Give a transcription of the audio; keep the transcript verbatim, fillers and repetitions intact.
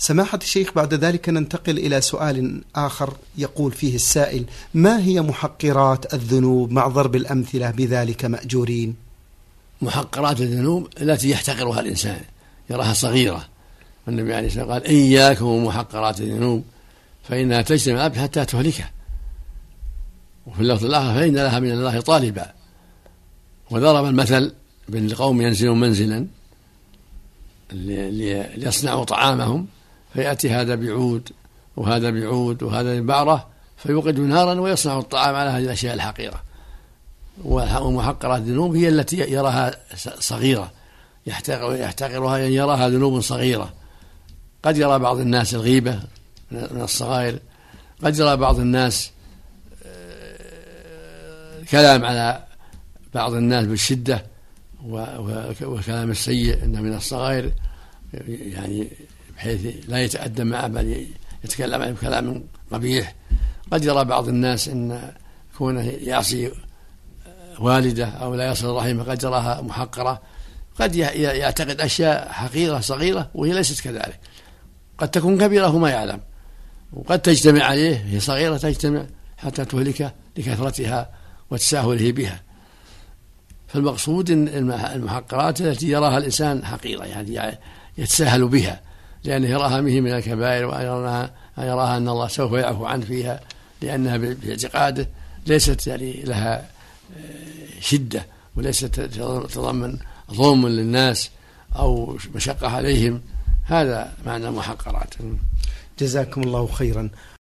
سماحة الشيخ، بعد ذلك ننتقل إلى سؤال آخر يقول فيه السائل: ما هي محقرات الذنوب مع ضرب الأمثلة بذلك مأجورين؟ محقرات الذنوب التي يحتقرها الإنسان يراها صغيرة، والنبي عليه الصلاة والسلام قال: إياكم ومحقرات الذنوب فإنها تجتمع العبد حتى تهلكه. وفي اللفظ الآخر: فإن لها من الله طالبا. وضرب المثل بين القوم ينزلون منزلا ليصنعوا طعامهم، فيأتي هذا بعود وهذا بعود وهذا ببعرة فيوقد نارا ويصنع الطعام على هذه الأشياء الحقيرة. ومحقرات الذنوب هي التي يراها صغيرة يحتقرها، يعني يراها ذنوب صغيرة. قد يرى بعض الناس الغيبة من الصغائر، قد يرى بعض الناس كلام على بعض الناس بالشدة وكلام السيء إنه من الصغائر، يعني بحيث لا يتأدب معه بل يتكلم عنه بكلام قبيح. قد يرى بعض الناس إن كونه يعصي والده أو لا يصل رحمه قد يراها محقرة. قد يعتقد أشياء حقيرة صغيرة وهي ليست كذلك، قد تكون كبيرة وما يعلم، وقد تجتمع عليه هي صغيرة تجتمع حتى تهلكه لكثرتها وتساهله بها. فالمقصود إن المحقرات التي يراها الإنسان حقيرة، يعني يتساهل بها لأنه يراها به من الكبائر، ويراها أن الله سوف يعفو عنه فيها لأنها باعتقاده ليست يعني لها شدة وليست تتضمن ظلم للناس أو مشقة عليهم. هذا معنى المحقرات. جزاكم الله خيرا.